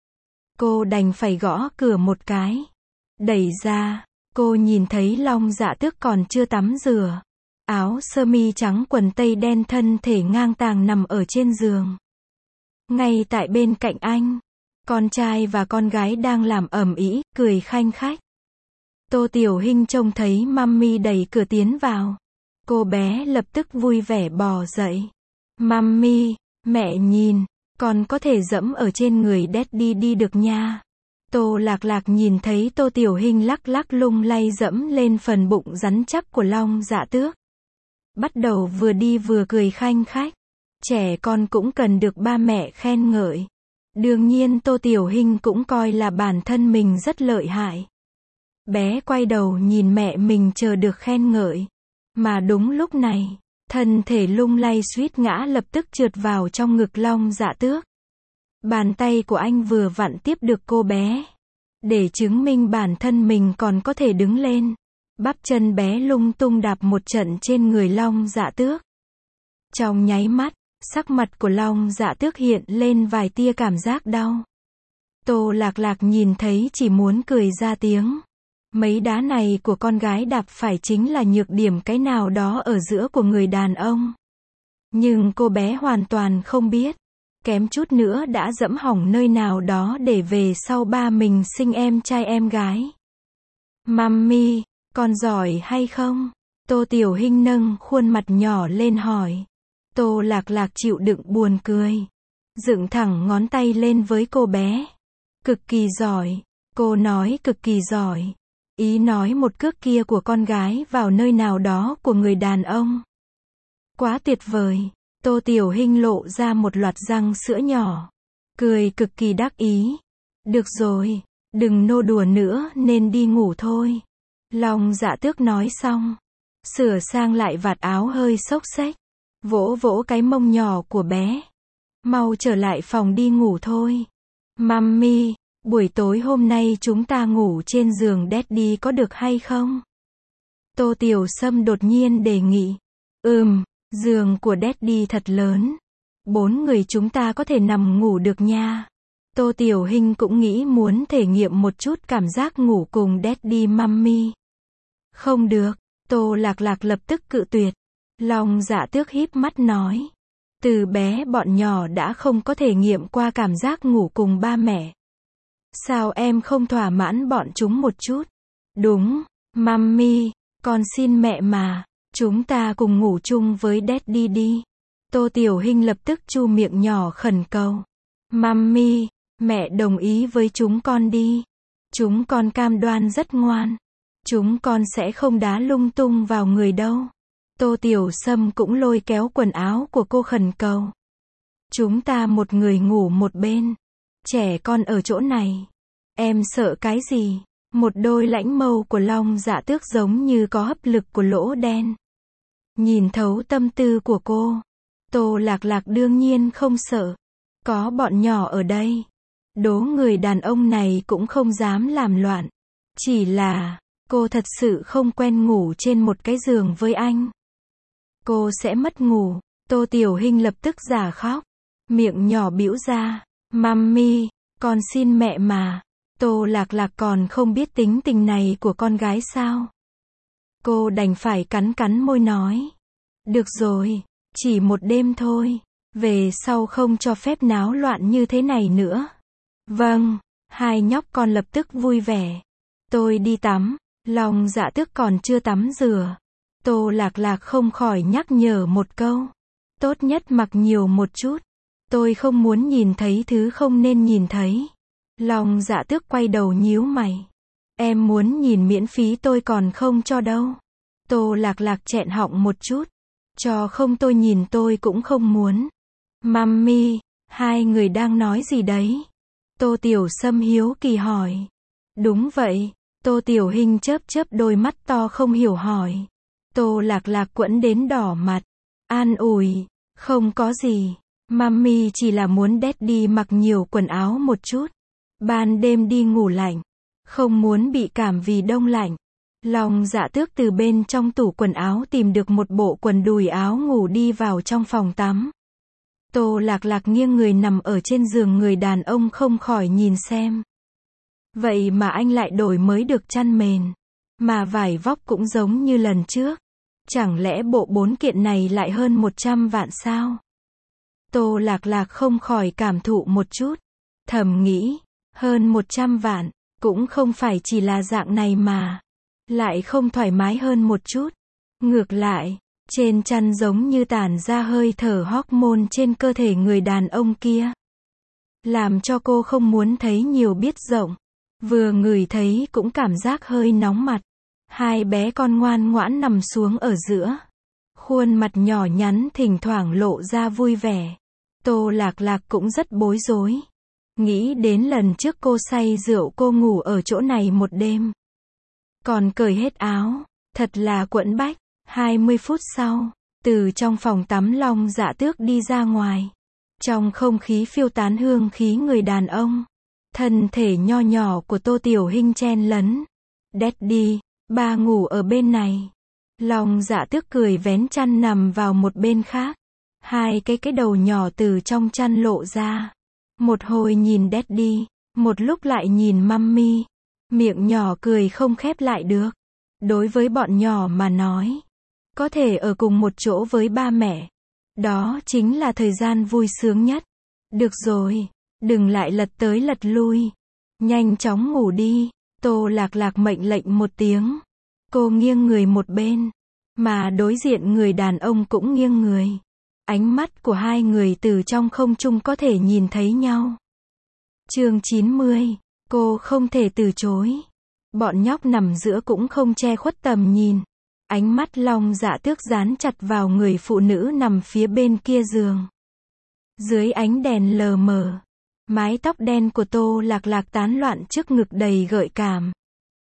Speaker 1: Cô đành phải gõ cửa một cái. Đẩy ra, cô nhìn thấy Long Dạ Tước còn chưa tắm rửa. Áo sơ mi trắng quần tây đen, thân thể ngang tàng nằm ở trên giường. Ngay tại bên cạnh anh, con trai và con gái đang làm ầm ĩ, cười khanh khách. Tô Tiểu Hinh trông thấy mummy đẩy cửa tiến vào. Cô bé lập tức vui vẻ bò dậy. Mummy, mẹ nhìn, con có thể dẫm ở trên người Daddy đi được nha. Tô Lạc Lạc nhìn thấy Tô Tiểu Hinh lắc lắc lung lay dẫm lên phần bụng rắn chắc của Long Dạ Tước. Bắt đầu vừa đi vừa cười khanh khách. Trẻ con cũng cần được ba mẹ khen ngợi. Đương nhiên Tô Tiểu Hinh cũng coi là bản thân mình rất lợi hại. Bé quay đầu nhìn mẹ mình chờ được khen ngợi. Mà đúng lúc này, thân thể lung lay suýt ngã lập tức trượt vào trong ngực Long Dạ Tước. Bàn tay của anh vừa vặn tiếp được cô bé. Để chứng minh bản thân mình còn có thể đứng lên. Bắp chân bé lung tung đạp một trận trên người Long Dạ Tước. Trong nháy mắt, sắc mặt của Long Dạ Tước hiện lên vài tia cảm giác đau. Tô Lạc Lạc nhìn thấy chỉ muốn cười ra tiếng. Mấy đá này của con gái đạp phải chính là nhược điểm cái nào đó ở giữa của người đàn ông. Nhưng cô bé hoàn toàn không biết. Kém chút nữa đã dẫm hỏng nơi nào đó để về sau ba mình sinh em trai em gái. Mummy, con giỏi hay không? Tô Tiểu Hinh nâng khuôn mặt nhỏ lên hỏi. Tô Lạc Lạc chịu đựng buồn cười. Dựng thẳng ngón tay lên với cô bé. Cực kỳ giỏi. Cô nói cực kỳ giỏi. Ý nói một cước kia của con gái vào nơi nào đó của người đàn ông. Quá tuyệt vời. Tô Tiểu Hinh lộ ra một loạt răng sữa nhỏ. Cười cực kỳ đắc ý. Được rồi, đừng nô đùa nữa nên đi ngủ thôi. Long Dạ Tước nói xong. Sửa sang lại vạt áo hơi xốc xếch. Vỗ vỗ cái mông nhỏ của bé. Mau trở lại phòng đi ngủ thôi. Mummy, buổi tối hôm nay chúng ta ngủ trên giường Daddy có được hay không? Tô Tiểu Sâm đột nhiên đề nghị. Giường của Daddy thật lớn. 4 người chúng ta có thể nằm ngủ được nha. Tô Tiểu Hinh cũng nghĩ muốn thể nghiệm một chút cảm giác ngủ cùng Daddy Mummy. Không được, Tô Lạc Lạc lập tức cự tuyệt. Long Dạ Tước híp mắt nói. Từ bé bọn nhỏ đã không có thể nghiệm qua cảm giác ngủ cùng ba mẹ. Sao em không thỏa mãn bọn chúng một chút? Đúng, Mummy, con xin mẹ mà, chúng ta cùng ngủ chung với Daddy đi. Tô Tiểu Hinh lập tức chu miệng nhỏ khẩn cầu. Mummy, mẹ đồng ý với chúng con đi. Chúng con cam đoan rất ngoan. Chúng con sẽ không đá lung tung vào người đâu. Tô Tiểu Sâm cũng lôi kéo quần áo của cô khẩn cầu. Chúng ta một người ngủ một bên. Trẻ con ở chỗ này. Em sợ cái gì? Một đôi lãnh mâu của Long Dạ Tước giống như có hấp lực của lỗ đen. Nhìn thấu tâm tư của cô. Tô Lạc Lạc đương nhiên không sợ. Có bọn nhỏ ở đây. Đố người đàn ông này cũng không dám làm loạn. Chỉ là, cô thật sự không quen ngủ trên một cái giường với anh. Cô sẽ mất ngủ. Tô Tiểu Hinh lập tức giả khóc. Miệng nhỏ bĩu ra. Mummy, con xin mẹ mà. Tô Lạc Lạc còn không biết tính tình này của con gái sao. Cô đành phải cắn cắn môi nói. Được rồi, chỉ một đêm thôi. Về sau không cho phép náo loạn như thế này nữa. Vâng, hai nhóc con lập tức vui vẻ. Tôi đi tắm. Long Dạ Tước còn chưa tắm rửa. Tô Lạc Lạc không khỏi nhắc nhở một câu. Tốt nhất mặc nhiều một chút. Tôi không muốn nhìn thấy thứ không nên nhìn thấy. Long Dạ Tước quay đầu nhíu mày. Em muốn nhìn miễn phí tôi còn không cho đâu. Tô Lạc Lạc chẹn họng một chút. Cho không tôi nhìn tôi cũng không muốn. Mummy, hai người đang nói gì đấy? Tô Tiểu Sâm hiếu kỳ hỏi. Đúng vậy. Tô Tiểu Hinh chớp chớp đôi mắt to không hiểu hỏi. Tô Lạc Lạc quẫn đến đỏ mặt. An ủi. Không có gì. Mummy chỉ là muốn Daddy mặc nhiều quần áo một chút. Ban đêm đi ngủ lạnh. Không muốn bị cảm vì đông lạnh. Long Dạ Tước từ bên trong tủ quần áo tìm được một bộ quần đùi áo ngủ đi vào trong phòng tắm. Tô Lạc Lạc nghiêng người nằm ở trên giường người đàn ông không khỏi nhìn xem. Vậy mà anh lại đổi mới được chăn mền. Mà vải vóc cũng giống như lần trước. Chẳng lẽ bộ 4 kiện này lại hơn 100 vạn sao? Tô Lạc Lạc không khỏi cảm thụ một chút. Thầm nghĩ, hơn 100 vạn, cũng không phải chỉ là dạng này mà. Lại không thoải mái hơn một chút. Ngược lại, trên chăn giống như tản ra hơi thở hormone trên cơ thể người đàn ông kia. Làm cho cô không muốn thấy nhiều biết rộng. Vừa ngửi thấy cũng cảm giác hơi nóng mặt. Hai bé con ngoan ngoãn nằm xuống ở giữa. Khuôn mặt nhỏ nhắn thỉnh thoảng lộ ra vui vẻ. Tô Lạc Lạc cũng rất bối rối. Nghĩ đến lần trước cô say rượu cô ngủ ở chỗ này một đêm. Còn cởi hết áo. Thật là quẫn bách. 20 phút sau, từ trong phòng tắm Long Dạ Tước đi ra ngoài. Trong không khí phiêu tán hương khí người đàn ông. Thân thể nho nhỏ của Tô Tiểu Hinh chen lấn. Daddy, ba ngủ ở bên này. Long Dạ Tước cười vén chăn nằm vào một bên khác. Hai cái đầu nhỏ từ trong chăn lộ ra. Một hồi nhìn Daddy, một lúc lại nhìn Mummy. Miệng nhỏ cười không khép lại được. Đối với bọn nhỏ mà nói, có thể ở cùng một chỗ với ba mẹ. Đó chính là thời gian vui sướng nhất. Được rồi, đừng lại lật tới lật lui. Nhanh chóng ngủ đi. Tô Lạc Lạc mệnh lệnh một tiếng. Cô nghiêng người một bên. Mà đối diện người đàn ông cũng nghiêng người. Ánh mắt của hai người từ trong không trung có thể nhìn thấy nhau. Chương 90. Cô không thể từ chối. Bọn nhóc nằm giữa cũng không che khuất tầm nhìn. Ánh mắt Long Dạ Tước dán chặt vào người phụ nữ nằm phía bên kia giường. Dưới ánh đèn lờ mờ, mái tóc đen của Tô Lạc Lạc tán loạn trước ngực đầy gợi cảm.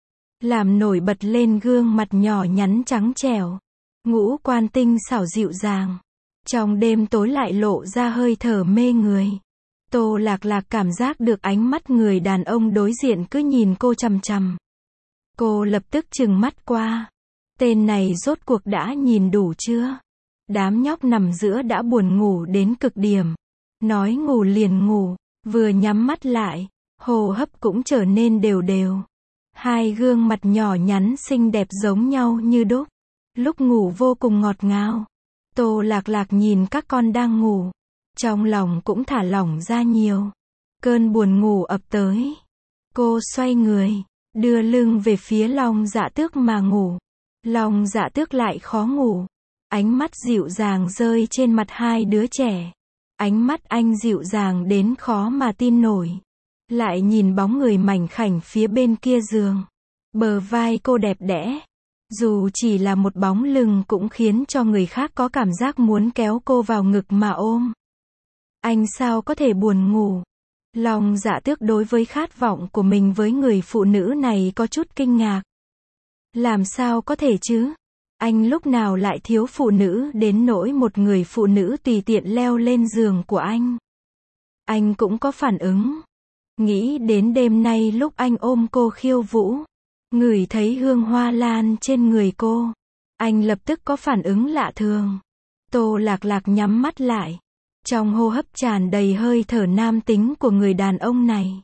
Speaker 1: Làm nổi bật lên gương mặt nhỏ nhắn trắng trẻo. Ngũ quan tinh xảo dịu dàng. Trong đêm tối lại lộ ra hơi thở mê người. Tô Lạc Lạc cảm giác được ánh mắt người đàn ông đối diện cứ nhìn cô chằm chằm. Cô lập tức trừng mắt qua. Tên này rốt cuộc đã nhìn đủ chưa? Đám nhóc nằm giữa đã buồn ngủ đến cực điểm. Nói ngủ liền ngủ, vừa nhắm mắt lại, hô hấp cũng trở nên đều đều. Hai gương mặt nhỏ nhắn xinh đẹp giống nhau như đúc. Lúc ngủ vô cùng ngọt ngào. Tô Lạc Lạc nhìn các con đang ngủ. Trong lòng cũng thả lỏng ra nhiều. Cơn buồn ngủ ập tới. Cô xoay người, đưa lưng về phía Long Dạ Tước mà ngủ. Long Dạ Tước lại khó ngủ. Ánh mắt dịu dàng rơi trên mặt hai đứa trẻ. Ánh mắt anh dịu dàng đến khó mà tin nổi. Lại nhìn bóng người mảnh khảnh phía bên kia giường. Bờ vai cô đẹp đẽ. Dù chỉ là một bóng lưng cũng khiến cho người khác có cảm giác muốn kéo cô vào ngực mà ôm. Anh sao có thể buồn ngủ? Long Dạ Tước đối với khát vọng của mình với người phụ nữ này có chút kinh ngạc. Làm sao có thể chứ? Anh lúc nào lại thiếu phụ nữ đến nỗi một người phụ nữ tùy tiện leo lên giường của anh? Anh cũng có phản ứng. Nghĩ đến đêm nay lúc anh ôm cô khiêu vũ, ngửi thấy hương hoa lan trên người cô, anh lập tức có phản ứng lạ thường. Tô Lạc Lạc nhắm mắt lại. Trong hô hấp tràn đầy hơi thở nam tính của người đàn ông này.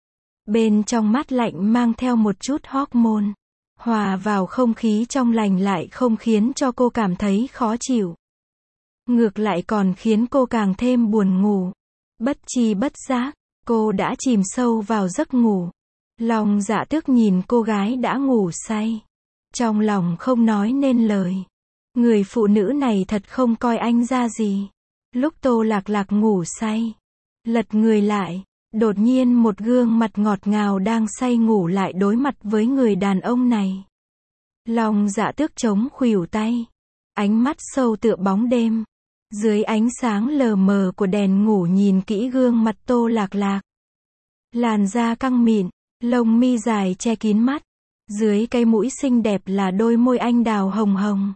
Speaker 1: Bên trong mát lạnh mang theo một chút hormone. Hòa vào không khí trong lành lại không khiến cho cô cảm thấy khó chịu. Ngược lại còn khiến cô càng thêm buồn ngủ. Bất tri bất giác, cô đã chìm sâu vào giấc ngủ. Long Dạ Tước nhìn cô gái đã ngủ say. Trong lòng không nói nên lời. Người phụ nữ này thật không coi anh ra gì. Lúc Tô Lạc Lạc ngủ say, lật người lại, đột nhiên một gương mặt ngọt ngào đang say ngủ lại đối mặt với người đàn ông này. Long Dạ Tước chống khuỷu tay, ánh mắt sâu tựa bóng đêm. Dưới ánh sáng lờ mờ của đèn ngủ nhìn kỹ gương mặt Tô Lạc Lạc. Làn da căng mịn, lông mi dài che kín mắt. Dưới cái mũi xinh đẹp là đôi môi anh đào hồng hồng.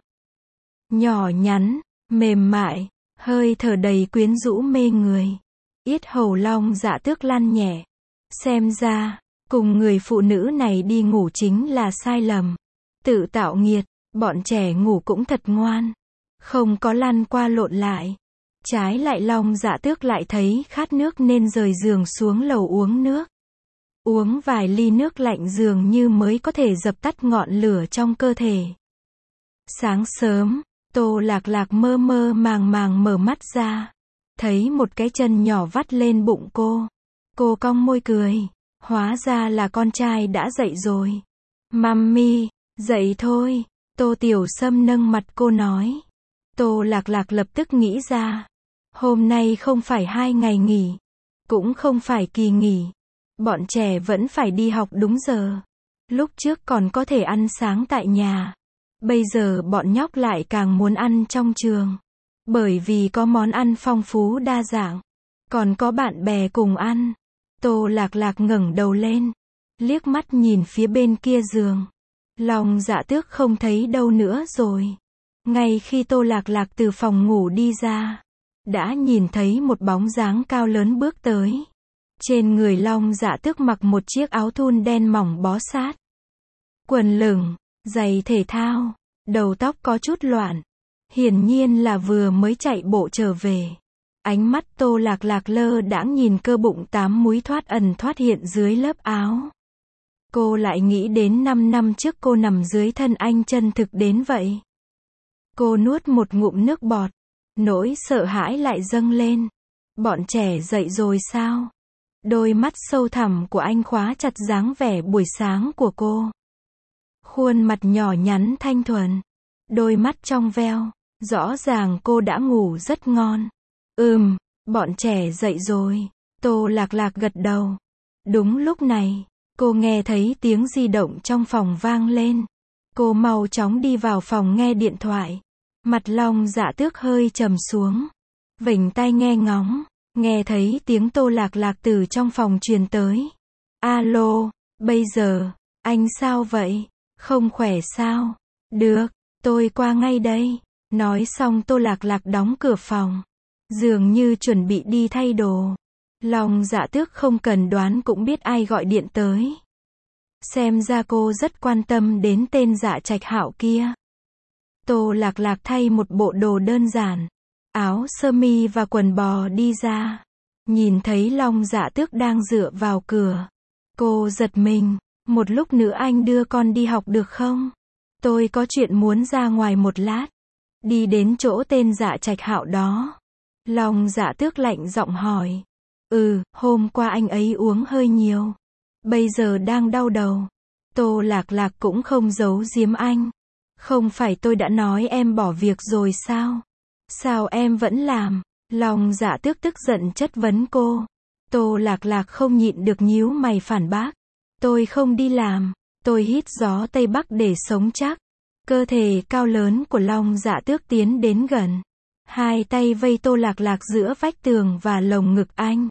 Speaker 1: Nhỏ nhắn, mềm mại. Hơi thở đầy quyến rũ mê người. Yết hầu Long Dạ Tước lăn nhẹ. Xem ra, cùng người phụ nữ này đi ngủ chính là sai lầm. Tự tạo nghiệt, bọn trẻ ngủ cũng thật ngoan. Không có lăn qua lộn lại. Trái lại Long Dạ Tước lại thấy khát nước nên rời giường xuống lầu uống nước. Uống vài ly nước lạnh dường như mới có thể dập tắt ngọn lửa trong cơ thể. Sáng sớm, Tô Lạc Lạc mơ mơ màng màng mở mắt ra. Thấy một cái chân nhỏ vắt lên bụng cô. Cô cong môi cười. Hóa ra là con trai đã dậy rồi. Mummy, dậy thôi. Tô Tiểu Sâm nâng mặt cô nói. Tô Lạc Lạc lập tức nghĩ ra. Hôm nay không phải 2 ngày nghỉ. Cũng không phải kỳ nghỉ. Bọn trẻ vẫn phải đi học đúng giờ. Lúc trước còn có thể ăn sáng tại nhà. Bây giờ bọn nhóc lại càng muốn ăn trong trường. Bởi vì có món ăn phong phú đa dạng. Còn có bạn bè cùng ăn. Tô Lạc Lạc ngẩng đầu lên. Liếc mắt nhìn phía bên kia giường. Long Dạ Tước không thấy đâu nữa rồi. Ngay khi Tô Lạc Lạc từ phòng ngủ đi ra, đã nhìn thấy một bóng dáng cao lớn bước tới. Trên người Long Dạ Tước mặc một chiếc áo thun đen mỏng bó sát. Quần lửng, giày thể thao, đầu tóc có chút loạn. Hiển nhiên là vừa mới chạy bộ trở về. Ánh mắt Tô Lạc Lạc lơ đãng nhìn cơ bụng 8 múi thoát ẩn thoát hiện dưới lớp áo. Cô lại nghĩ đến 5 năm trước cô nằm dưới thân anh chân thực đến vậy. Cô nuốt một ngụm nước bọt. Nỗi sợ hãi lại dâng lên. Bọn trẻ dậy rồi sao? Đôi mắt sâu thẳm của anh khóa chặt dáng vẻ buổi sáng của cô. Khuôn mặt nhỏ nhắn thanh thuần. Đôi mắt trong veo. Rõ ràng cô đã ngủ rất ngon. Bọn trẻ dậy rồi. Tô Lạc Lạc gật đầu. Đúng lúc này, cô nghe thấy tiếng di động trong phòng vang lên. Cô mau chóng đi vào phòng nghe điện thoại. Mặt Long Dạ Tước hơi trầm xuống. Vểnh tai nghe ngóng. Nghe thấy tiếng Tô Lạc Lạc từ trong phòng truyền tới. Alo, bây giờ, anh sao vậy? Không khỏe sao? Được, tôi qua ngay đây. Nói xong Tô Lạc Lạc đóng cửa phòng. Dường như chuẩn bị đi thay đồ. Long Dạ Tước không cần đoán cũng biết ai gọi điện tới. Xem ra cô rất quan tâm đến tên Dạ Trạch Hạo kia. Tô Lạc Lạc thay một bộ đồ đơn giản. Áo sơ mi và quần bò đi ra. Nhìn thấy Long Dạ Tước đang dựa vào cửa. Cô giật mình. Một lúc nữa anh đưa con đi học được không? Tôi có chuyện muốn ra ngoài một lát. Đi đến chỗ tên Dạ Trạch Hạo đó. Long Dạ Tước lạnh giọng hỏi. Hôm qua anh ấy uống hơi nhiều. Bây giờ đang đau đầu. Tô Lạc Lạc cũng không giấu giếm anh. Không phải tôi đã nói em bỏ việc rồi sao? Sao em vẫn làm? Long Dạ Tước tức giận chất vấn cô. Tô Lạc Lạc không nhịn được nhíu mày phản bác. Tôi không đi làm. Tôi hít gió Tây Bắc để sống chắc. Cơ thể cao lớn của Long Dạ Tước tiến đến gần. Hai tay vây Tô Lạc Lạc giữa vách tường và lồng ngực anh.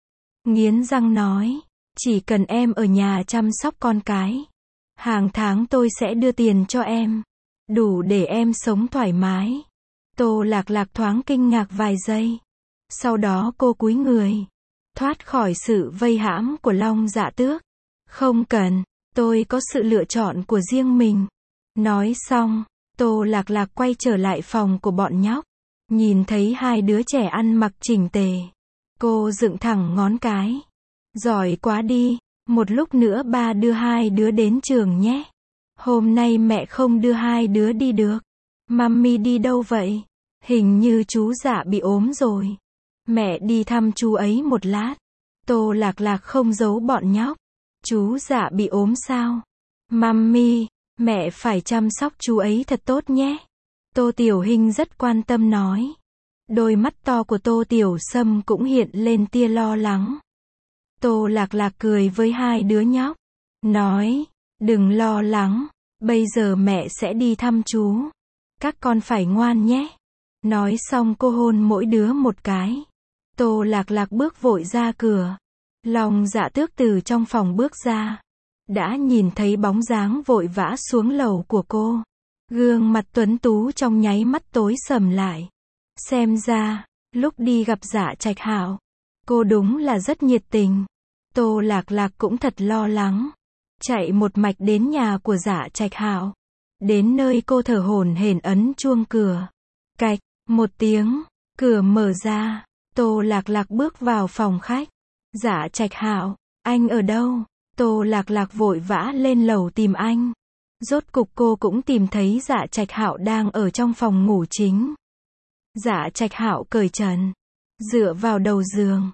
Speaker 1: Nghiến răng nói. Chỉ cần em ở nhà chăm sóc con cái. Hàng tháng tôi sẽ đưa tiền cho em. Đủ để em sống thoải mái. Tô Lạc Lạc thoáng kinh ngạc vài giây. Sau đó cô cúi người. Thoát khỏi sự vây hãm của Long Dạ Tước. Không cần, tôi có sự lựa chọn của riêng mình. Nói xong, Tô Lạc Lạc quay trở lại phòng của bọn nhóc. Nhìn thấy hai đứa trẻ ăn mặc chỉnh tề. Cô dựng thẳng ngón cái. Giỏi quá đi, một lúc nữa ba đưa hai đứa đến trường nhé. Hôm nay mẹ không đưa hai đứa đi được. Mummy đi đâu vậy? Hình như chú Dạ bị ốm rồi. Mẹ đi thăm chú ấy một lát. Tô Lạc Lạc không giấu bọn nhóc. Chú Dạ bị ốm sao? Mummy, mẹ phải chăm sóc chú ấy thật tốt nhé. Tô Tiểu Hinh rất quan tâm nói. Đôi mắt to của Tô Tiểu Sâm cũng hiện lên tia lo lắng. Tô Lạc Lạc cười với hai đứa nhóc. Nói, đừng lo lắng. Bây giờ mẹ sẽ đi thăm chú. Các con phải ngoan nhé. Nói xong cô hôn mỗi đứa một cái. Tô Lạc Lạc bước vội ra cửa. Long Dạ Tước từ trong phòng bước ra. Đã nhìn thấy bóng dáng vội vã xuống lầu của cô. Gương mặt tuấn tú trong nháy mắt tối sầm lại. Xem ra, lúc đi gặp Dạ Trạch Hạo, cô đúng là rất nhiệt tình. Tô Lạc Lạc cũng thật lo lắng. Chạy một mạch đến nhà của Dạ Trạch Hạo. Đến nơi cô thở hổn hển ấn chuông cửa. Cạch, một tiếng, cửa mở ra. Tô Lạc Lạc bước vào phòng khách. Dạ Trạch Hạo, anh ở đâu? Tô Lạc Lạc vội vã lên lầu tìm anh. Rốt cục cô cũng tìm thấy Dạ Trạch Hạo đang ở trong phòng ngủ chính. Dạ Trạch Hạo cởi trần, dựa vào đầu giường.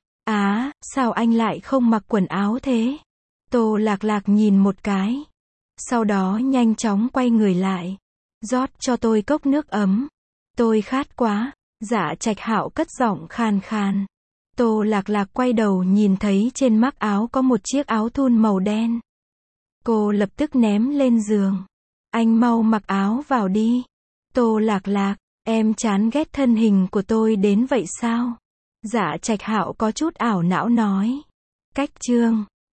Speaker 1: Sao anh lại không mặc quần áo thế? Tô Lạc Lạc nhìn một cái. Sau đó nhanh chóng quay người lại. Rót cho tôi cốc nước ấm. Tôi khát quá. Dạ Trạch Hạo cất giọng khan khan. Tô Lạc Lạc quay đầu nhìn thấy trên mắc áo có một chiếc áo thun màu đen. Cô lập tức ném lên giường. Anh mau mặc áo vào đi. Tô Lạc Lạc, em chán ghét thân hình của tôi đến vậy sao? Dạ Trạch Hạo có chút ảo não nói. Cách chương